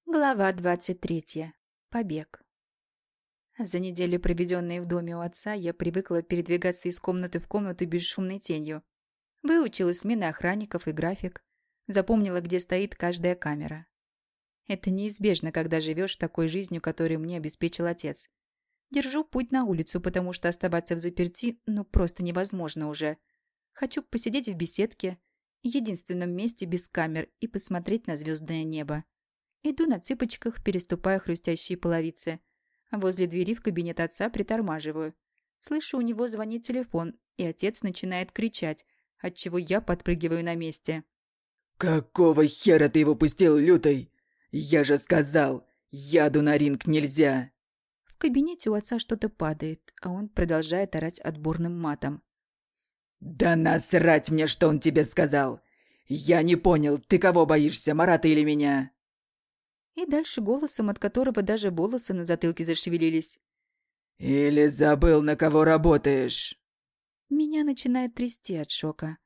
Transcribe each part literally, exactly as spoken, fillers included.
Глава двадцать третья. Побег. За неделю, проведенные в доме у отца, я привыкла передвигаться из комнаты в комнату бесшумной тенью. Выучила смены охранников и график. Запомнила, где стоит каждая камера. Это неизбежно, когда живешь такой жизнью, которую мне обеспечил отец. Держу путь на улицу, потому что оставаться в заперти ну просто невозможно уже. Хочу посидеть в беседке, единственном месте без камер, и посмотреть на звездное небо. Иду на цыпочках, переступая хрустящие половицы. Возле двери в кабинет отца притормаживаю. Слышу, у него звонит телефон, и отец начинает кричать, отчего я подпрыгиваю на месте. «Какого хера ты его пустил, Лютый? Я же сказал, яду на ринг нельзя!» В кабинете у отца что-то падает, а он продолжает орать отборным матом. «Да насрать мне, что он тебе сказал! Я не понял, ты кого боишься, Марата или меня?» И дальше голосом, от которого даже волосы на затылке зашевелились. «Или забыл, на кого работаешь?» Меня начинает трясти от шока.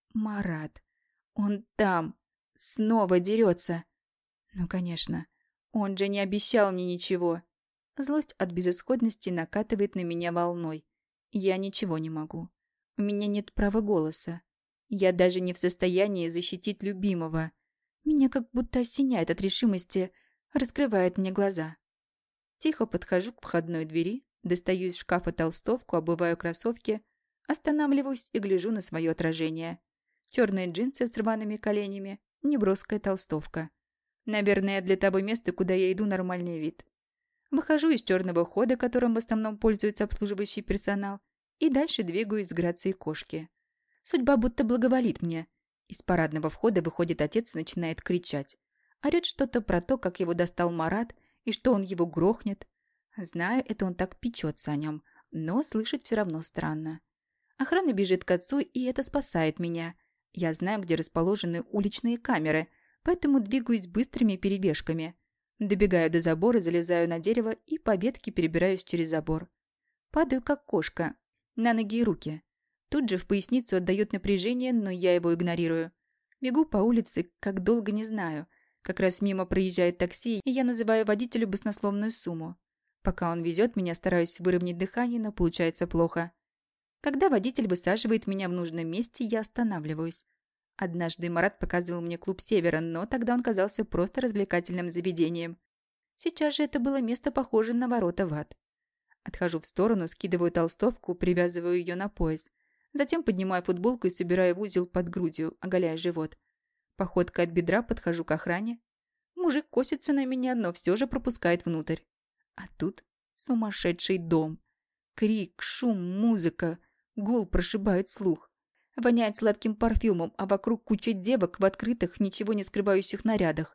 Марат. Он там. Снова дерется. Ну, конечно. Он же не обещал мне ничего. Злость от безысходности накатывает на меня волной. Я ничего не могу. У меня нет права голоса. Я даже не в состоянии защитить любимого. Меня как будто осеняет от решимости, раскрывает мне глаза. Тихо подхожу к входной двери, достаю из шкафа толстовку, обуваю кроссовки, останавливаюсь и гляжу на свое отражение. Черные джинсы с рваными коленями, неброская толстовка. Наверное, для того места, куда я иду, нормальный вид. Выхожу из черного хода, которым в основном пользуется обслуживающий персонал, и дальше двигаюсь с грацией кошки. Судьба будто благоволит мне. Из парадного входа выходит отец и начинает кричать. Орёт что-то про то, как его достал Марат, и что он его грохнет. Знаю, это он так печется о нем, но слышать все равно странно. Охрана бежит к отцу, и это спасает меня. Я знаю, где расположены уличные камеры, поэтому двигаюсь быстрыми перебежками. Добегаю до забора, залезаю на дерево и по ветке перебираюсь через забор. Падаю, как кошка, на ноги и руки. Тут же в поясницу отдает напряжение, но я его игнорирую. Бегу по улице, как долго не знаю. Как раз мимо проезжает такси, и я называю водителю баснословную сумму. Пока он везет меня, стараюсь выровнять дыхание, но получается плохо. Когда водитель высаживает меня в нужном месте, я останавливаюсь. Однажды Марат показывал мне клуб «Севера», но тогда он казался просто развлекательным заведением. Сейчас же это было место, похожее на ворота в ад. Отхожу в сторону, скидываю толстовку, привязываю ее на пояс. Затем поднимаю футболку и собираю в узел под грудью, оголяя живот. Походкой от бедра подхожу к охране. Мужик косится на меня, но все же пропускает внутрь. А тут сумасшедший дом. Крик, шум, музыка. Гул прошибает слух. Воняет сладким парфюмом, а вокруг куча девок в открытых, ничего не скрывающих нарядах.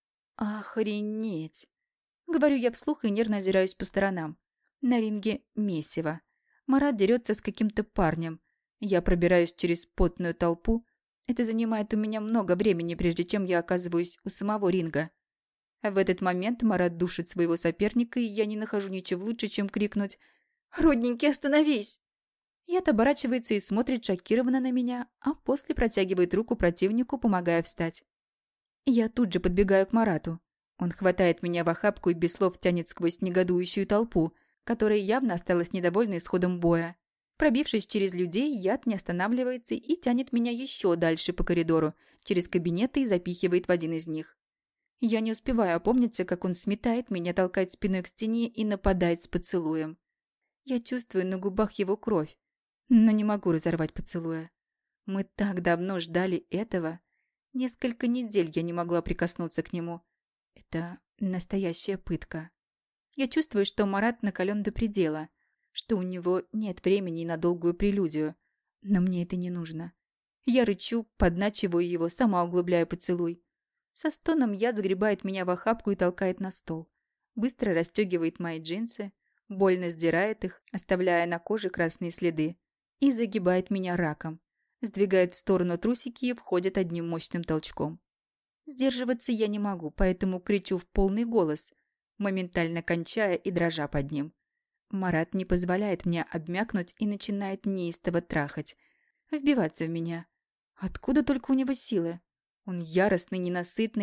Охренеть! Говорю я вслух и нервно озираюсь по сторонам. На ринге месиво. Марат дерется с каким-то парнем. Я пробираюсь через потную толпу. Это занимает у меня много времени, прежде чем я оказываюсь у самого ринга. В этот момент Марат душит своего соперника, и я не нахожу ничего лучше, чем крикнуть «Родненький, остановись!». Яд оборачивается и смотрит шокированно на меня, а после протягивает руку противнику, помогая встать. Я тут же подбегаю к Марату. Он хватает меня в охапку и без слов тянет сквозь негодующую толпу, которая явно осталась недовольна исходом боя. Пробившись через людей, яд не останавливается и тянет меня еще дальше по коридору, через кабинеты и запихивает в один из них. Я не успеваю опомниться, как он сметает меня, толкает спиной к стене и нападает с поцелуем. Я чувствую на губах его кровь, но не могу разорвать поцелуя. Мы так давно ждали этого. Несколько недель я не могла прикоснуться к нему. Это настоящая пытка. Я чувствую, что Марат накален до предела, что у него нет времени на долгую прелюдию. Но мне это не нужно. Я рычу, подначиваю его, сама углубляю поцелуй. Со стоном яд сгребает меня в охапку и толкает на стол. Быстро расстегивает мои джинсы, больно сдирает их, оставляя на коже красные следы, и загибает меня раком. Сдвигает в сторону трусики и входит одним мощным толчком. Сдерживаться я не могу, поэтому кричу в полный голос, моментально кончая и дрожа под ним. Марат не позволяет мне обмякнуть и начинает неистово трахать, вбиваться в меня. Откуда только у него силы? Он яростный, ненасытный,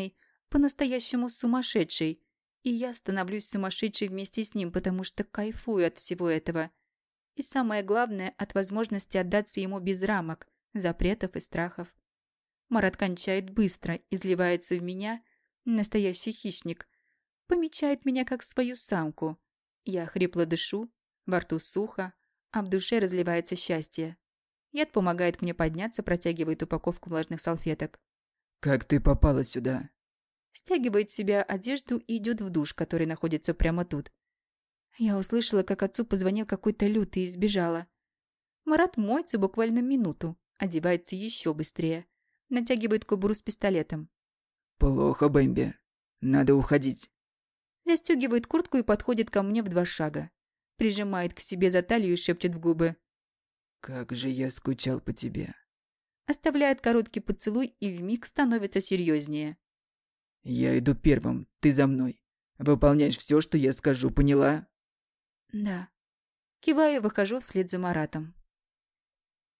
по-настоящему сумасшедший, и я становлюсь сумасшедшей вместе с ним, потому что кайфую от всего этого. И самое главное, от возможности отдаться ему без рамок, запретов и страхов. Марат кончает быстро, изливается в меня, настоящий хищник. Помечает меня как свою самку. Я хрипло дышу, во рту сухо, а в душе разливается счастье. Яд помогает мне подняться, протягивает упаковку влажных салфеток. «Как ты попала сюда?» Стягивает с себя одежду и идет в душ, который находится прямо тут. Я услышала, как отцу позвонил какой-то лютый и сбежала. Марат моется буквально минуту, одевается еще быстрее. Натягивает кобуру с пистолетом. «Плохо, Бэмби. Надо уходить». Застегивает куртку и подходит ко мне в два шага. Прижимает к себе за талию и шепчет в губы. «Как же я скучал по тебе». Оставляет короткий поцелуй и вмиг становится серьезнее. «Я иду первым, ты за мной. Выполняешь все, что я скажу, поняла?» Да. Киваю и выхожу вслед за Маратом.